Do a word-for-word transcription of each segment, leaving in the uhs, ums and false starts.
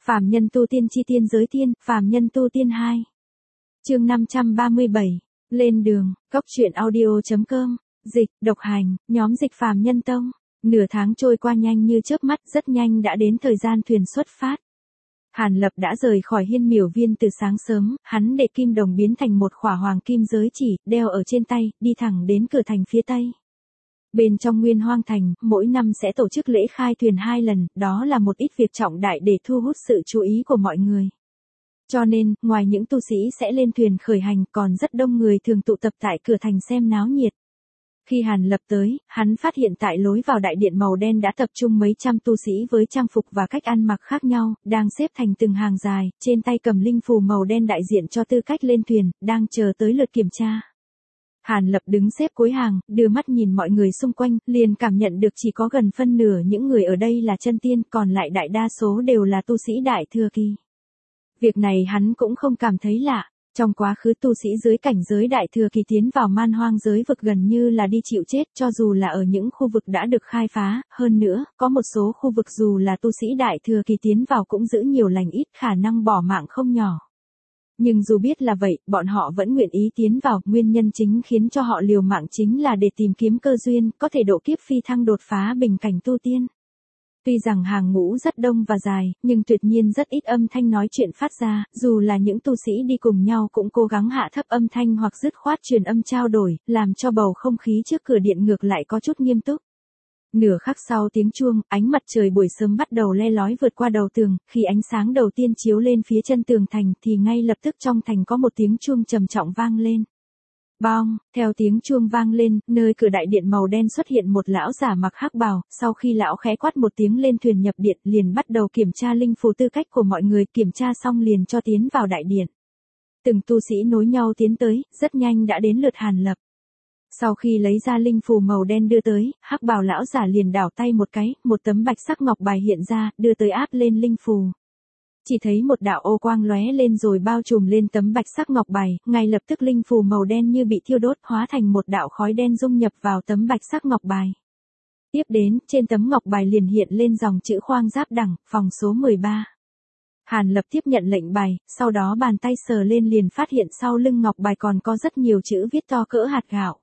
Phàm nhân tu tiên chi tiên giới tiên, phàm nhân tu tiên hai. Chương năm trăm ba mươi bảy, lên đường, góc truyện audio.com, dịch, độc hành, nhóm dịch phàm nhân tông. Nửa tháng trôi qua nhanh như chớp mắt, rất nhanh đã đến thời gian thuyền xuất phát. Hàn Lập đã rời khỏi Hiên Miểu Viên từ sáng sớm, hắn để kim đồng biến thành một khỏa hoàng kim giới chỉ, đeo ở trên tay, đi thẳng đến cửa thành phía tây. Bên trong Nguyên Hoang Thành, mỗi năm sẽ tổ chức lễ khai thuyền hai lần, đó là một ít việc trọng đại để thu hút sự chú ý của mọi người. Cho nên, ngoài những tu sĩ sẽ lên thuyền khởi hành, còn rất đông người thường tụ tập tại cửa thành xem náo nhiệt. Khi Hàn Lập tới, hắn phát hiện tại lối vào đại điện màu đen đã tập trung mấy trăm tu sĩ với trang phục và cách ăn mặc khác nhau, đang xếp thành từng hàng dài, trên tay cầm linh phù màu đen đại diện cho tư cách lên thuyền, đang chờ tới lượt kiểm tra. Hàn Lập đứng xếp cuối hàng, đưa mắt nhìn mọi người xung quanh, liền cảm nhận được chỉ có gần phân nửa những người ở đây là chân tiên, còn lại đại đa số đều là tu sĩ đại thừa kỳ. Việc này hắn cũng không cảm thấy lạ. Trong quá khứ tu sĩ dưới cảnh giới đại thừa kỳ tiến vào man hoang giới vực gần như là đi chịu chết, cho dù là ở những khu vực đã được khai phá, hơn nữa, có một số khu vực dù là tu sĩ đại thừa kỳ tiến vào cũng giữ nhiều lành ít, khả năng bỏ mạng không nhỏ. Nhưng dù biết là vậy, bọn họ vẫn nguyện ý tiến vào, nguyên nhân chính khiến cho họ liều mạng chính là để tìm kiếm cơ duyên, có thể độ kiếp phi thăng đột phá bình cảnh tu tiên. Tuy rằng hàng ngũ rất đông và dài, nhưng tuyệt nhiên rất ít âm thanh nói chuyện phát ra, dù là những tu sĩ đi cùng nhau cũng cố gắng hạ thấp âm thanh hoặc dứt khoát truyền âm trao đổi, làm cho bầu không khí trước cửa điện ngược lại có chút nghiêm túc. Nửa khắc sau tiếng chuông, ánh mặt trời buổi sớm bắt đầu le lói vượt qua đầu tường, khi ánh sáng đầu tiên chiếu lên phía chân tường thành thì ngay lập tức trong thành có một tiếng chuông trầm trọng vang lên. Bong, theo tiếng chuông vang lên, nơi cửa đại điện màu đen xuất hiện một lão giả mặc hắc bào, sau khi lão khẽ quát một tiếng lên thuyền nhập điện liền bắt đầu kiểm tra linh phù tư cách của mọi người, kiểm tra xong liền cho tiến vào đại điện. Từng tu sĩ nối nhau tiến tới, rất nhanh đã đến lượt Hàn Lập. Sau khi lấy ra linh phù màu đen đưa tới, hắc bào lão giả liền đảo tay một cái, một tấm bạch sắc ngọc bài hiện ra, đưa tới áp lên linh phù. Chỉ thấy một đạo ô quang lóe lên rồi bao trùm lên tấm bạch sắc ngọc bài, ngay lập tức linh phù màu đen như bị thiêu đốt, hóa thành một đạo khói đen dung nhập vào tấm bạch sắc ngọc bài. Tiếp đến, trên tấm ngọc bài liền hiện lên dòng chữ Khoang Giáp Đẳng, phòng số mười ba. Hàn Lập tiếp nhận lệnh bài, sau đó bàn tay sờ lên liền phát hiện sau lưng ngọc bài còn có rất nhiều chữ viết to cỡ hạt gạo.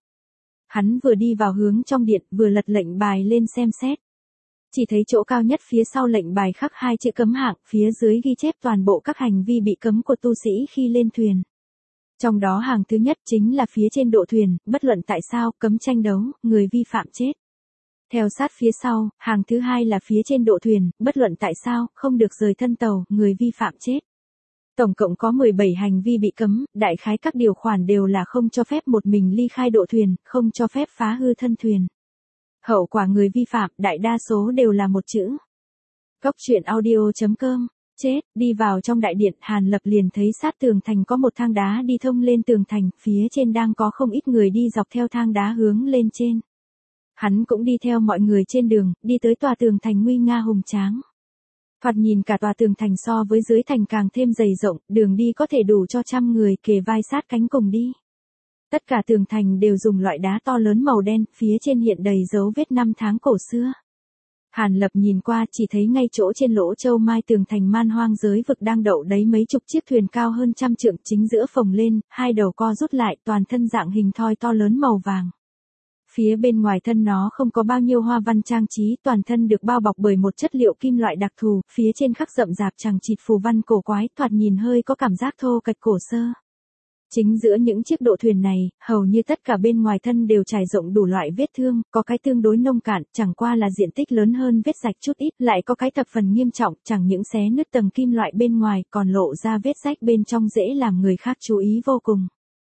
Hắn vừa đi vào hướng trong điện, vừa lật lệnh bài lên xem xét. Chỉ thấy chỗ cao nhất phía sau lệnh bài khắc hai chữ cấm hạng, phía dưới ghi chép toàn bộ các hành vi bị cấm của tu sĩ khi lên thuyền. Trong đó hàng thứ nhất chính là phía trên độ thuyền, bất luận tại sao, cấm tranh đấu, người vi phạm chết. Theo sát phía sau, hàng thứ hai là phía trên độ thuyền, bất luận tại sao, không được rời thân tàu, người vi phạm chết. Tổng cộng có mười bảy hành vi bị cấm, đại khái các điều khoản đều là không cho phép một mình ly khai độ thuyền, không cho phép phá hư thân thuyền. Hậu quả người vi phạm, đại đa số đều là một chữ. Góc truyện audio.com, chết, đi vào trong đại điện, Hàn Lập liền thấy sát tường thành có một thang đá đi thông lên tường thành, phía trên đang có không ít người đi dọc theo thang đá hướng lên trên. Hắn cũng đi theo mọi người trên đường, đi tới tòa tường thành nguy nga hùng tráng. Thoạt nhìn cả tòa tường thành so với dưới thành càng thêm dày rộng, đường đi có thể đủ cho trăm người kề vai sát cánh cùng đi. Tất cả tường thành đều dùng loại đá to lớn màu đen, phía trên hiện đầy dấu vết năm tháng cổ xưa. Hàn Lập nhìn qua chỉ thấy ngay chỗ trên lỗ châu mai tường thành man hoang giới vực đang đậu đấy mấy chục chiếc thuyền cao hơn trăm trượng, chính giữa phồng lên, hai đầu co rút lại, toàn thân dạng hình thoi to lớn màu vàng. Phía bên ngoài thân nó không có bao nhiêu hoa văn trang trí, toàn thân được bao bọc bởi một chất liệu kim loại đặc thù, phía trên khắc rậm rạp chằng chịt phù văn cổ quái, thoạt nhìn hơi có cảm giác thô kệch cổ xưa. Chính giữa những chiếc độ thuyền này, hầu như tất cả bên ngoài thân đều trải rộng đủ loại vết thương, có cái tương đối nông cạn, chẳng qua là diện tích lớn hơn vết rạch chút ít, lại có cái thập phần nghiêm trọng, chẳng những xé nứt tầng kim loại bên ngoài, còn lộ ra vết rách bên trong dễ làm người khác chú ý vô cùng.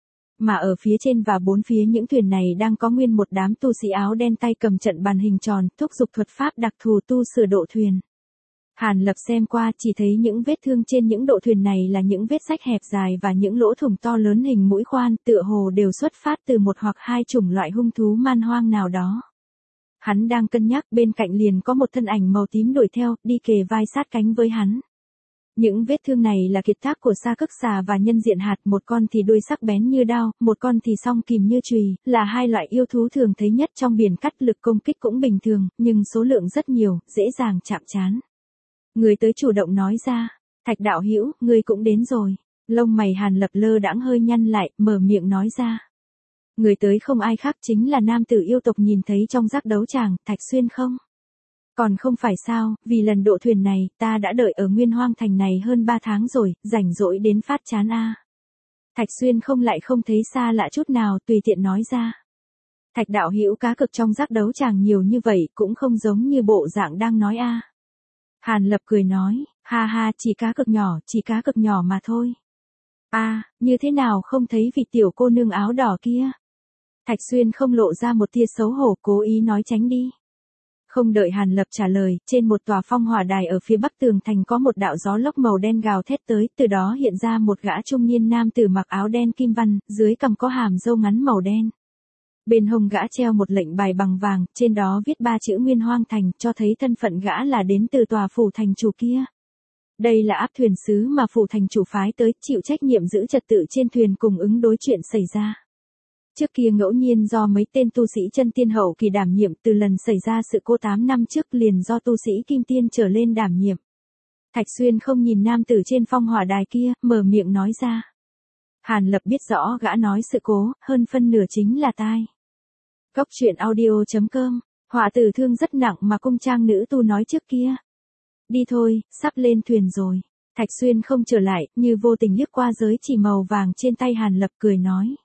Mà ở phía trên và bốn phía những thuyền này đang có nguyên một đám tu sĩ áo đen tay cầm trận bàn hình tròn, thúc giục thuật pháp đặc thù tu sửa độ thuyền. Hàn Lập xem qua chỉ thấy những vết thương trên những độ thuyền này là những vết rách hẹp dài và những lỗ thủng to lớn hình mũi khoan, tựa hồ đều xuất phát từ một hoặc hai chủng loại hung thú man hoang nào đó. Hắn đang cân nhắc, bên cạnh liền có một thân ảnh màu tím đuổi theo, đi kề vai sát cánh với hắn. Những vết thương này là kiệt tác của Sa Cức Xà và Nhân Diện Hạt, một con thì đuôi sắc bén như đao, một con thì song kìm như chùy, là hai loại yêu thú thường thấy nhất trong biển cắt, lực công kích cũng bình thường, nhưng số lượng rất nhiều, dễ dàng chạm trán. Người tới chủ động nói ra, Thạch đạo hữu, ngươi cũng đến rồi. Lông mày Hàn Lập lơ đãng hơi nhăn lại, mở miệng nói ra. Người tới không ai khác chính là nam tử yêu tộc nhìn thấy trong giác đấu tràng, Thạch Xuyên không? Còn không phải sao, vì lần độ thuyền này, ta đã đợi ở Nguyên Hoang Thành này hơn ba tháng rồi, rảnh rỗi đến phát chán a. Thạch Xuyên không lại không thấy xa lạ chút nào, tùy tiện nói ra. Thạch đạo hữu cá cực trong giác đấu tràng nhiều như vậy, cũng không giống như bộ dạng đang nói a. Hàn Lập cười nói, ha ha, chỉ cá cực nhỏ, chỉ cá cực nhỏ mà thôi. A, như thế nào không thấy vị tiểu cô nương áo đỏ kia? Thạch Xuyên không lộ ra một tia xấu hổ, cố ý nói tránh đi. Không đợi Hàn Lập trả lời, trên một tòa phong hỏa đài ở phía bắc tường thành có một đạo gió lốc màu đen gào thét tới, từ đó hiện ra một gã trung niên nam tử mặc áo đen kim văn, dưới cằm có hàm râu ngắn màu đen. Bên hông gã treo một lệnh bài bằng vàng, trên đó viết ba chữ Nguyên Hoang Thành, cho thấy thân phận gã là đến từ tòa phủ thành chủ kia. Đây là áp thuyền sứ mà phủ thành chủ phái tới, chịu trách nhiệm giữ trật tự trên thuyền cùng ứng đối chuyện xảy ra. Trước kia ngẫu nhiên do mấy tên tu sĩ chân tiên hậu kỳ đảm nhiệm, từ lần xảy ra sự cố tám năm trước liền do tu sĩ kim tiên trở lên đảm nhiệm. Thạch Xuyên không nhìn nam tử trên phong hỏa đài kia, mở miệng nói ra. Hàn Lập biết rõ gã nói sự cố, hơn phân nửa chính là tai. Cốc truyện audio chấm com, họa tử thương rất nặng mà cung trang nữ tu nói trước kia. Đi thôi, sắp lên thuyền rồi. Thạch Xuyên không trở lại, như vô tình liếc qua giới chỉ màu vàng trên tay Hàn Lập, cười nói.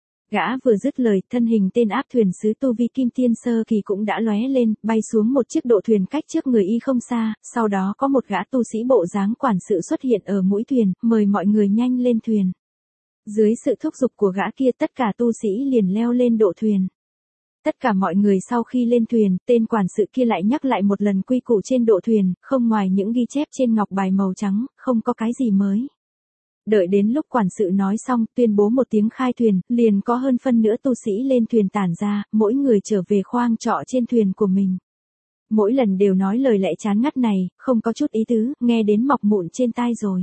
Gã vừa dứt lời, thân hình tên áp thuyền sứ tu vi kim tiên sơ kỳ cũng đã lóe lên, bay xuống một chiếc độ thuyền cách trước người y không xa, sau đó có một gã tu sĩ bộ dáng quản sự xuất hiện ở mũi thuyền, mời mọi người nhanh lên thuyền. Dưới sự thúc giục của gã kia, tất cả tu sĩ liền leo lên độ thuyền. Tất cả mọi người sau khi lên thuyền, tên quản sự kia lại nhắc lại một lần quy củ trên độ thuyền, không ngoài những ghi chép trên ngọc bài màu trắng, không có cái gì mới. Đợi đến lúc quản sự nói xong, tuyên bố một tiếng khai thuyền, liền có hơn phân nửa tu sĩ lên thuyền tản ra, mỗi người trở về khoang trọ trên thuyền của mình. Mỗi lần đều nói lời lẽ chán ngắt này, không có chút ý tứ, nghe đến mọc mụn trên tai rồi.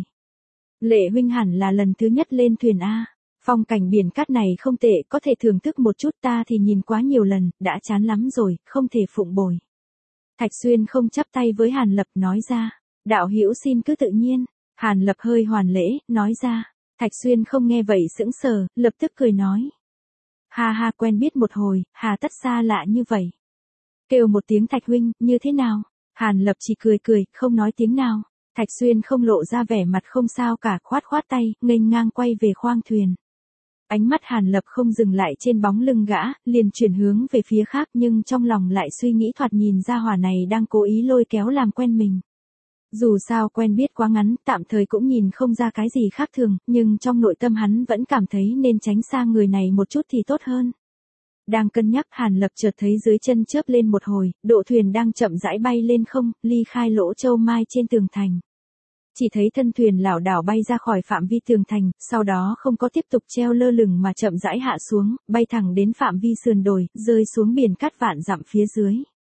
Lệ huynh hẳn là lần thứ nhất lên thuyền A. Phong cảnh biển cát này không tệ, có thể thưởng thức một chút, ta thì nhìn quá nhiều lần, đã chán lắm rồi, không thể phụng bồi. Thạch Xuyên không chắp tay với Hàn Lập nói ra, đạo hữu xin cứ tự nhiên. Hàn Lập hơi hoàn lễ, nói ra. Thạch Xuyên không nghe vậy sững sờ, lập tức cười nói. Ha ha, quen biết một hồi, hà tất xa lạ như vậy. Kêu một tiếng Thạch huynh, như thế nào? Hàn Lập chỉ cười cười, không nói tiếng nào. Thạch Xuyên không lộ ra vẻ mặt không sao cả, khoát khoát tay, nghênh ngang quay về khoang thuyền. Ánh mắt Hàn Lập không dừng lại trên bóng lưng gã, liền chuyển hướng về phía khác, nhưng trong lòng lại suy nghĩ thoạt nhìn ra hỏa này đang cố ý lôi kéo làm quen mình. Dù sao quen biết quá ngắn, tạm thời cũng nhìn không ra cái gì khác thường, nhưng trong nội tâm hắn vẫn cảm thấy nên tránh xa người này một chút thì tốt hơn. Đang cân nhắc, Hàn Lập chợt thấy dưới chân chớp lên một hồi, độ thuyền đang chậm rãi bay lên không, ly khai lỗ châu mai trên tường thành. Chỉ thấy thân thuyền lảo đảo bay ra khỏi phạm vi tường thành, sau đó không có tiếp tục treo lơ lửng mà chậm rãi hạ xuống, bay thẳng đến phạm vi sườn đồi, rơi xuống biển cát vạn dặm phía dưới.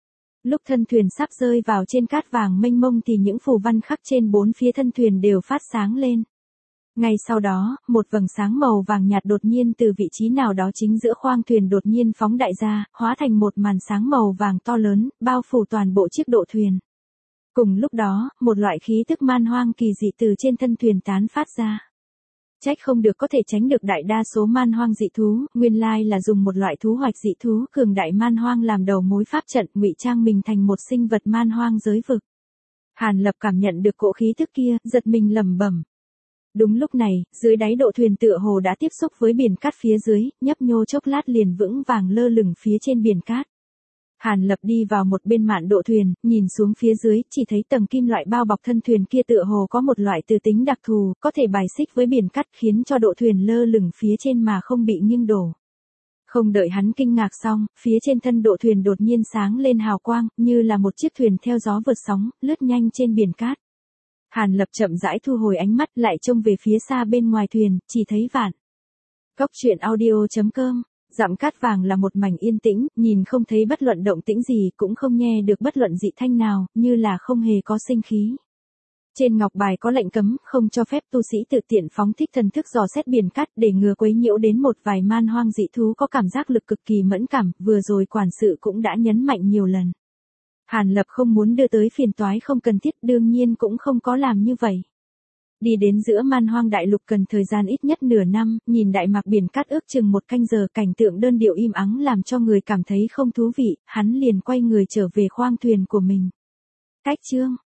Lúc thân thuyền sắp rơi vào trên cát vàng mênh mông thì những phù văn khắc trên bốn phía thân thuyền đều phát sáng lên. Ngay sau đó, một vầng sáng màu vàng nhạt đột nhiên từ vị trí nào đó chính giữa khoang thuyền đột nhiên phóng đại ra, hóa thành một màn sáng màu vàng to lớn, bao phủ toàn bộ chiếc độ thuyền. Cùng lúc đó, một loại khí tức man hoang kỳ dị từ trên thân thuyền tán phát ra. Trách không được có thể tránh được đại đa số man hoang dị thú, nguyên lai là dùng một loại thú hoạch dị thú cường đại man hoang làm đầu mối pháp trận, ngụy trang mình thành một sinh vật man hoang giới vực. Hàn Lập cảm nhận được cỗ khí tức kia, giật mình lẩm bẩm. Đúng lúc này, dưới đáy độ thuyền tựa hồ đã tiếp xúc với biển cát phía dưới, nhấp nhô chốc lát liền vững vàng lơ lửng phía trên biển cát. Hàn Lập đi vào một bên mạn độ thuyền, nhìn xuống phía dưới, chỉ thấy tầng kim loại bao bọc thân thuyền kia tựa hồ có một loại từ tính đặc thù, có thể bài xích với biển cát khiến cho độ thuyền lơ lửng phía trên mà không bị nghiêng đổ. Không đợi hắn kinh ngạc xong, phía trên thân độ thuyền đột nhiên sáng lên hào quang, như là một chiếc thuyền theo gió vượt sóng, lướt nhanh trên biển cát. Hàn Lập chậm rãi thu hồi ánh mắt lại trông về phía xa bên ngoài thuyền, chỉ thấy vạn. Cốc truyện audio chấm com. Dặm cát vàng là một mảnh yên tĩnh, nhìn không thấy bất luận động tĩnh gì, cũng không nghe được bất luận dị thanh nào, như là không hề có sinh khí. Trên ngọc bài có lệnh cấm, không cho phép tu sĩ tự tiện phóng thích thần thức dò xét biển cát để ngừa quấy nhiễu đến một vài man hoang dị thú có cảm giác lực cực kỳ mẫn cảm, vừa rồi quản sự cũng đã nhấn mạnh nhiều lần. Hàn Lập không muốn đưa tới phiền toái không cần thiết, đương nhiên cũng không có làm như vậy. Đi đến giữa man hoang đại lục cần thời gian ít nhất nửa năm, nhìn đại mạc biển cát ước chừng một canh giờ, cảnh tượng đơn điệu im ắng làm cho người cảm thấy không thú vị, hắn liền quay người trở về khoang thuyền của mình. Cách chương